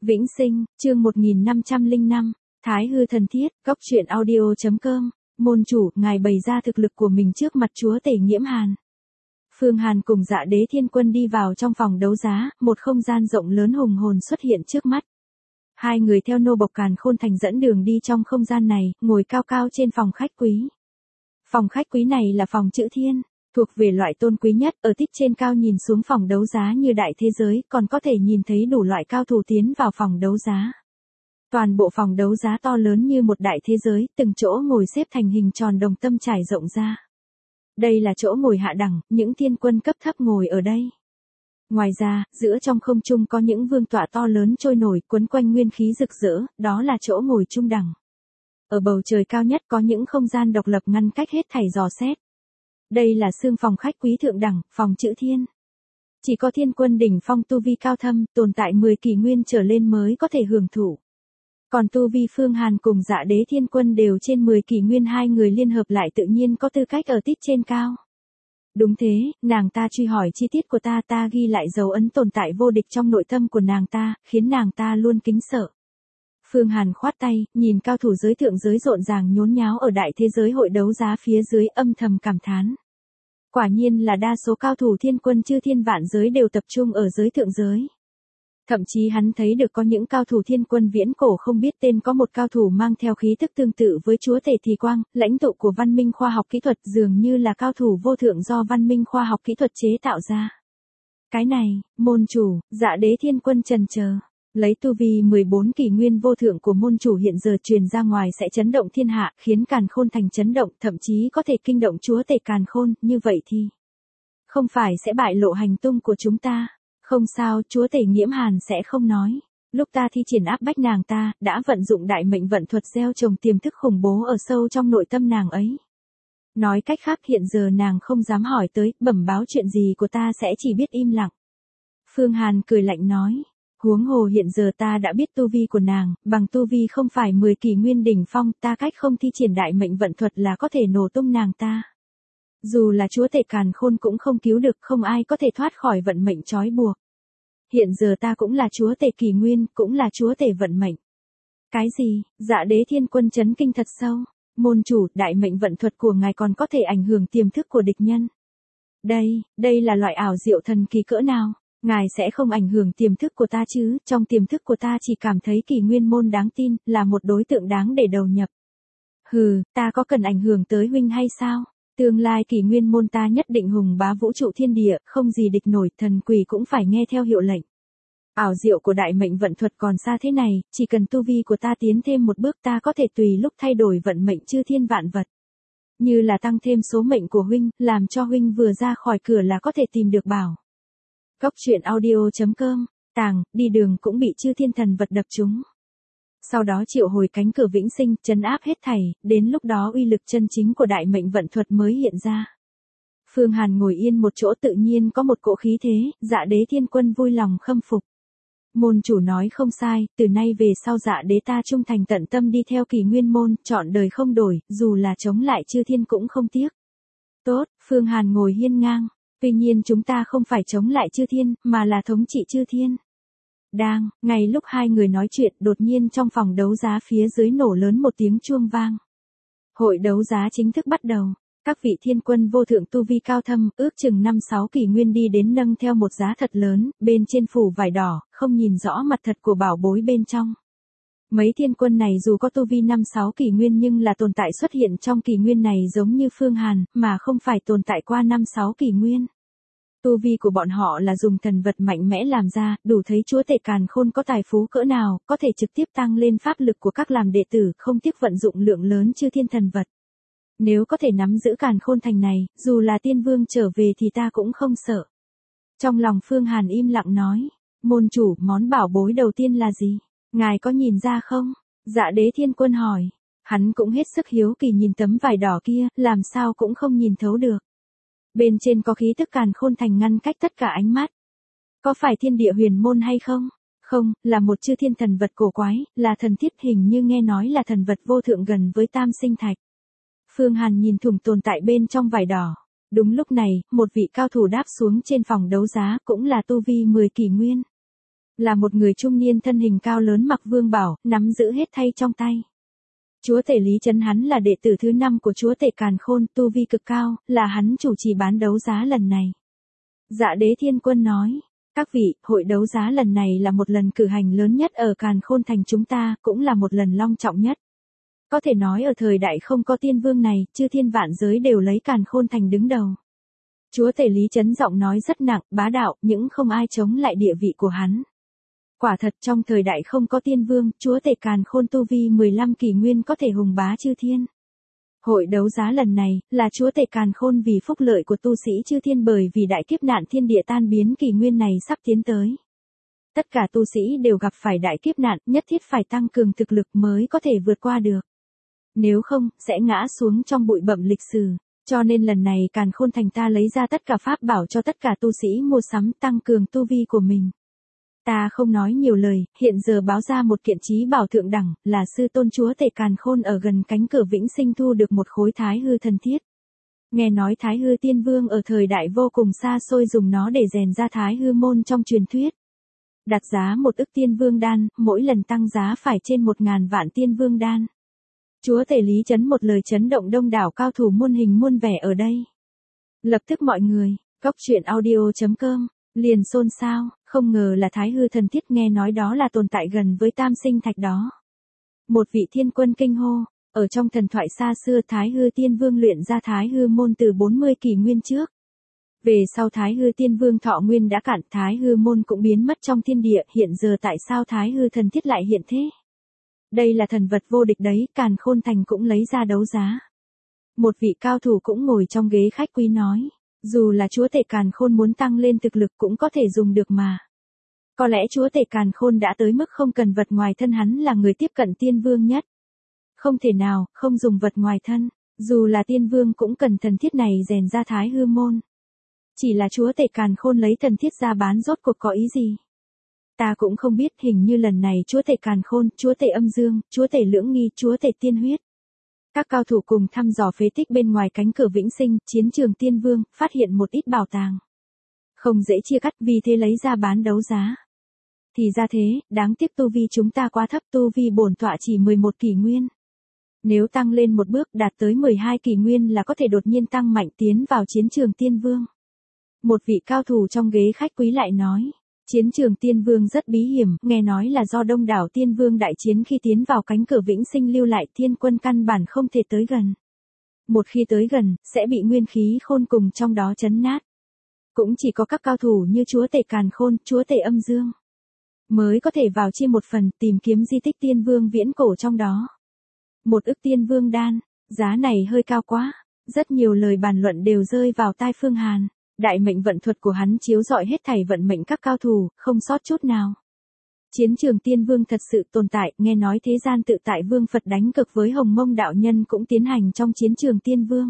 Vĩnh Sinh, chương 1505, Thái Hư Thần Thiết, Góc Truyện Audio.com, môn chủ, ngài bày ra thực lực của mình trước mặt chúa tể Nghiễm Hàn. Phương Hàn cùng Dạ Đế Thiên Quân đi vào trong phòng đấu giá, một không gian rộng lớn hùng hồn xuất hiện trước mắt. Hai người theo nô bộc Càn Khôn Thành dẫn đường đi trong không gian này, ngồi cao cao trên phòng khách quý. Phòng khách quý này là phòng chữ thiên, thuộc về loại tôn quý nhất, ở tích trên cao nhìn xuống phòng đấu giá như đại thế giới, còn có thể nhìn thấy đủ loại cao thủ tiến vào phòng đấu giá. Toàn bộ phòng đấu giá to lớn như một đại thế giới, từng chỗ ngồi xếp thành hình tròn đồng tâm trải rộng ra. Đây là chỗ ngồi hạ đẳng, những thiên quân cấp thấp ngồi ở đây. Ngoài ra, giữa trong không trung có những vương tọa to lớn trôi nổi quấn quanh nguyên khí rực rỡ, đó là chỗ ngồi trung đẳng. Ở bầu trời cao nhất có những không gian độc lập ngăn cách hết thảy dò xét. Đây là xương phòng khách quý thượng đẳng, phòng chữ thiên. Chỉ có thiên quân đỉnh phong tu vi cao thâm, tồn tại 10 kỷ nguyên trở lên mới có thể hưởng thụ. Còn tu vi Phương Hàn cùng Dạ Đế Thiên Quân đều trên 10 kỷ nguyên, hai người liên hợp lại tự nhiên có tư cách ở tích trên cao. Đúng thế, nàng ta truy hỏi chi tiết của ta ghi lại dấu ấn tồn tại vô địch trong nội tâm của nàng ta, khiến nàng ta luôn kính sợ. Phương Hàn khoát tay, nhìn cao thủ giới thượng giới rộn ràng nhốn nháo ở đại thế giới hội đấu giá phía dưới, âm thầm cảm thán. Quả nhiên là đa số cao thủ thiên quân chư thiên vạn giới đều tập trung ở giới thượng giới. Thậm chí hắn thấy được có những cao thủ thiên quân viễn cổ không biết tên, có một cao thủ mang theo khí thức tương tự với chúa tể Thì Quang, lãnh tụ của văn minh khoa học kỹ thuật, dường như là cao thủ vô thượng do văn minh khoa học kỹ thuật chế tạo ra. Cái này, môn chủ, Dạ Đế Thiên Quân chần chờ. Lấy tu vi 14 kỷ nguyên vô thượng của môn chủ hiện giờ truyền ra ngoài sẽ chấn động thiên hạ, khiến Càn Khôn Thành chấn động, thậm chí có thể kinh động chúa tể Càn Khôn, như vậy thì không phải sẽ bại lộ hành tung của chúng ta. Không sao, chúa tể Nghiễm Hàn sẽ không nói. Lúc ta thi triển áp bách nàng ta, đã vận dụng đại mệnh vận thuật gieo trồng tiềm thức khủng bố ở sâu trong nội tâm nàng ấy. Nói cách khác, hiện giờ nàng không dám hỏi tới, bẩm báo chuyện gì của ta sẽ chỉ biết im lặng. Phương Hàn cười lạnh nói. Huống hồ hiện giờ ta đã biết tu vi của nàng, bằng tu vi không phải 10 kỷ nguyên đỉnh phong, ta cách không thi triển đại mệnh vận thuật là có thể nổ tung nàng ta. Dù là chúa tể Càn Khôn cũng không cứu được, không ai có thể thoát khỏi vận mệnh trói buộc. Hiện giờ ta cũng là chúa tể kỷ nguyên, cũng là chúa tể vận mệnh. Cái gì? Dạ Đế Thiên Quân chấn kinh thật sâu. Môn chủ, đại mệnh vận thuật của ngài còn có thể ảnh hưởng tiềm thức của địch nhân. Đây là loại ảo diệu thần kỳ cỡ nào? Ngài sẽ không ảnh hưởng tiềm thức của ta chứ? Trong tiềm thức của ta chỉ cảm thấy kỷ nguyên môn đáng tin, là một đối tượng đáng để đầu nhập. Hừ, ta có cần ảnh hưởng tới huynh hay sao? Tương lai kỷ nguyên môn ta nhất định hùng bá vũ trụ thiên địa, không gì địch nổi, thần quỷ cũng phải nghe theo hiệu lệnh. Ảo diệu của đại mệnh vận thuật còn xa thế này, chỉ cần tu vi của ta tiến thêm một bước, ta có thể tùy lúc thay đổi vận mệnh chư thiên vạn vật. Như là tăng thêm số mệnh của huynh, làm cho huynh vừa ra khỏi cửa là có thể tìm được bảo. Góc Truyện Audio.com, tàng, đi đường cũng bị chư thiên thần vật đập trúng. Sau đó triệu hồi cánh cửa vĩnh sinh, trấn áp hết thảy, đến lúc đó uy lực chân chính của đại mệnh vận thuật mới hiện ra. Phương Hàn ngồi yên một chỗ, tự nhiên có một cỗ khí thế, Dạ Đế Thiên Quân vui lòng khâm phục. Môn chủ nói không sai, từ nay về sau Dạ Đế ta trung thành tận tâm đi theo kỷ nguyên môn, trọn đời không đổi, dù là chống lại chư thiên cũng không tiếc. Tốt, Phương Hàn ngồi hiên ngang. Tuy nhiên chúng ta không phải chống lại chư thiên, mà là thống trị chư thiên. Ngay lúc hai người nói chuyện, đột nhiên trong phòng đấu giá phía dưới nổ lớn một tiếng chuông vang. Hội đấu giá chính thức bắt đầu. Các vị thiên quân vô thượng tu vi cao thâm, ước chừng 5-6 kỷ nguyên đi đến nâng theo một giá thật lớn, bên trên phủ vải đỏ, không nhìn rõ mặt thật của bảo bối bên trong. Mấy thiên quân này dù có tu vi 5-6 kỷ nguyên nhưng là tồn tại xuất hiện trong kỷ nguyên này giống như Phương Hàn, mà không phải tồn tại qua 5-6 kỷ nguyên. Tu vi của bọn họ là dùng thần vật mạnh mẽ làm ra, đủ thấy chúa tể Càn Khôn có tài phú cỡ nào, có thể trực tiếp tăng lên pháp lực của các làm đệ tử, không tiếc vận dụng lượng lớn chư thiên thần vật. Nếu có thể nắm giữ Càn Khôn Thành này, dù là tiên vương trở về thì ta cũng không sợ. Trong lòng Phương Hàn im lặng nói, môn chủ, món bảo bối đầu tiên là gì? Ngài có nhìn ra không? Dạ Đế Thiên Quân hỏi. Hắn cũng hết sức hiếu kỳ nhìn tấm vải đỏ kia, làm sao cũng không nhìn thấu được. Bên trên có khí tức Càn Khôn Thành ngăn cách tất cả ánh mắt. Có phải thiên địa huyền môn hay không? Không, là một chư thiên thần vật cổ quái, là thần thiết, hình như nghe nói là thần vật vô thượng gần với tam sinh thạch. Phương Hàn nhìn thủng tồn tại bên trong vải đỏ. Đúng lúc này, một vị cao thủ đáp xuống trên phòng đấu giá, cũng là tu vi 10 kỷ nguyên. Là một người trung niên thân hình cao lớn mặc vương bảo, nắm giữ hết thây trong tay. Chúa tể Lý Chấn hắn là đệ tử thứ 5 của chúa tể Càn Khôn, tu vi cực cao, là hắn chủ trì bán đấu giá lần này. Dạ Đế Thiên Quân nói, các vị, hội đấu giá lần này là một lần cử hành lớn nhất ở Càn Khôn thành chúng ta, cũng là một lần long trọng nhất. Có thể nói ở thời đại không có tiên vương này, chư thiên vạn giới đều lấy Càn Khôn thành đứng đầu. Chúa tể Lý Chấn giọng nói rất nặng, bá đạo, nhưng không ai chống lại địa vị của hắn. Quả thật trong thời đại không có tiên vương, chúa tể Càn Khôn tu vi 15 kỷ nguyên có thể hùng bá chư thiên. Hội đấu giá lần này, là chúa tể Càn Khôn vì phúc lợi của tu sĩ chư thiên bởi vì đại kiếp nạn thiên địa tan biến kỷ nguyên này sắp tiến tới. Tất cả tu sĩ đều gặp phải đại kiếp nạn, nhất thiết phải tăng cường thực lực mới có thể vượt qua được. Nếu không, sẽ ngã xuống trong bụi bặm lịch sử. Cho nên lần này Càn Khôn thành ta lấy ra tất cả pháp bảo cho tất cả tu sĩ mua sắm tăng cường tu vi của mình. Ta không nói nhiều lời, hiện giờ báo ra một kiện chí bảo thượng đẳng, là sư tôn chúa tể Càn Khôn ở gần cánh cửa Vĩnh Sinh thu được một khối thái hư thần thiết. Nghe nói thái hư tiên vương ở thời đại vô cùng xa xôi dùng nó để rèn ra thái hư môn trong truyền thuyết. Đặt giá 1 ức tiên vương đan, mỗi lần tăng giá phải trên 1.000 vạn tiên vương đan. Chúa tể Lý Chấn một lời chấn động đông đảo cao thủ muôn hình muôn vẻ ở đây. Lập tức mọi người, goctruyện.audio.com, liền xôn xao, không ngờ là thái hư thần thiết, nghe nói đó là tồn tại gần với tam sinh thạch đó. Một vị thiên quân kinh hô, ở trong thần thoại xa xưa thái hư tiên vương luyện ra thái hư môn từ 40 kỷ nguyên trước. Về sau thái hư tiên vương thọ nguyên đã cạn, thái hư môn cũng biến mất trong thiên địa, hiện giờ tại sao thái hư thần thiết lại hiện thế? Đây là thần vật vô địch đấy, Càn Khôn thành cũng lấy ra đấu giá. Một vị cao thủ cũng ngồi trong ghế khách quý nói, dù là chúa tể Càn Khôn muốn tăng lên thực lực cũng có thể dùng được mà. Có lẽ chúa tể Càn Khôn đã tới mức không cần vật ngoài thân, hắn là người tiếp cận tiên vương nhất. Không thể nào, không dùng vật ngoài thân, dù là tiên vương cũng cần thần thiết này rèn ra thái hư môn. Chỉ là chúa tể Càn Khôn lấy thần thiết ra bán rốt cuộc có ý gì? Ta cũng không biết, hình như lần này chúa tể Càn Khôn, chúa tể Âm Dương, chúa tể Lưỡng Nghi, chúa tể Tiên Huyết. Các cao thủ cùng thăm dò phế tích bên ngoài cánh cửa Vĩnh Sinh, chiến trường Tiên Vương, phát hiện một ít bảo tàng. Không dễ chia cắt, vì thế lấy ra bán đấu giá. Thì ra thế, đáng tiếc tu vi chúng ta quá thấp, tu vi bổn tọa chỉ 11 kỷ nguyên. Nếu tăng lên một bước đạt tới 12 kỷ nguyên là có thể đột nhiên tăng mạnh tiến vào chiến trường Tiên Vương. Một vị cao thủ trong ghế khách quý lại nói. Chiến trường Tiên Vương rất bí hiểm, nghe nói là do đông đảo Tiên Vương đại chiến khi tiến vào cánh cửa Vĩnh Sinh lưu lại, thiên quân căn bản không thể tới gần. Một khi tới gần, sẽ bị nguyên khí khôn cùng trong đó chấn nát. Cũng chỉ có các cao thủ như chúa tể Càn Khôn, chúa tể Âm Dương mới có thể vào chia một phần, tìm kiếm di tích Tiên Vương viễn cổ trong đó. 1 ức tiên vương đan, giá này hơi cao quá. Rất nhiều lời bàn luận đều rơi vào tai Phương Hàn. Đại mệnh vận thuật của hắn chiếu rọi hết thảy vận mệnh các cao thủ, không sót chút nào. Chiến trường Tiên Vương thật sự tồn tại, nghe nói thế gian tự tại Vương Phật đánh cực với Hồng Mông đạo nhân cũng tiến hành trong chiến trường Tiên Vương.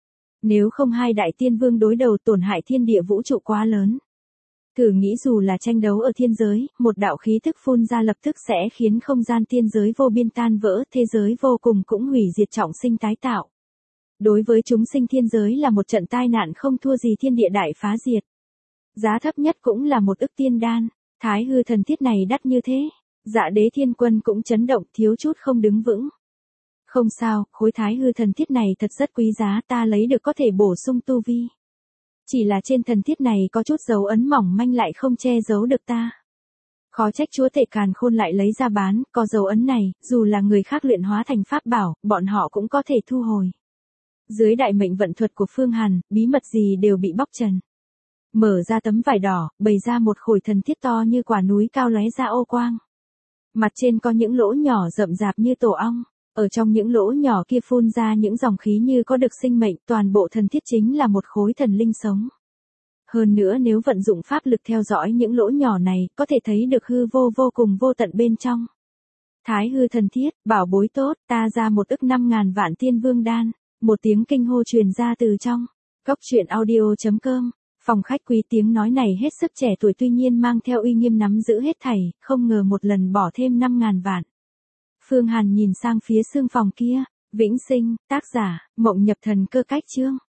Nếu không hai đại Tiên Vương đối đầu tổn hại thiên địa vũ trụ quá lớn. Thử nghĩ dù là tranh đấu ở thiên giới, một đạo khí thức phun ra lập tức sẽ khiến không gian tiên giới vô biên tan vỡ, thế giới vô cùng cũng hủy diệt, trọng sinh tái tạo. Đối với chúng sinh thiên giới là một trận tai nạn không thua gì thiên địa đại phá diệt. Giá thấp nhất cũng là 1 ức tiên đan, thái hư thần thiết này đắt như thế. Dạ Đế Thiên Quân cũng chấn động, thiếu chút không đứng vững. Không sao, khối thái hư thần thiết này thật rất quý giá, ta lấy được có thể bổ sung tu vi. Chỉ là trên thần thiết này có chút dấu ấn mỏng manh lại không che giấu được ta. Khó trách chúa tể Càn Khôn lại lấy ra bán, có dấu ấn này, dù là người khác luyện hóa thành pháp bảo, bọn họ cũng có thể thu hồi. Dưới đại mệnh vận thuật của Phương Hàn, bí mật gì đều bị bóc trần. Mở ra tấm vải đỏ, bày ra một khối thần thiết to như quả núi cao lóe ra ô quang. Mặt trên có những lỗ nhỏ rậm rạp như tổ ong, ở trong những lỗ nhỏ kia phun ra những dòng khí như có được sinh mệnh, toàn bộ thần thiết chính là một khối thần linh sống. Hơn nữa nếu vận dụng pháp lực theo dõi những lỗ nhỏ này, có thể thấy được hư vô vô cùng vô tận bên trong. Thái hư thần thiết, bảo bối tốt, ta ra 1 ức 5.000 vạn tiên vương đan. Một tiếng kinh hô truyền ra từ trong goctruyện.audio.com, phòng khách quý. Tiếng nói này hết sức trẻ tuổi tuy nhiên mang theo uy nghiêm nắm giữ hết thảy, không ngờ một lần bỏ thêm 5.000 vạn. Phương Hàn nhìn sang phía xương phòng kia, Vĩnh Sinh, tác giả, Mộng Nhập Thần Cơ Cách Chương.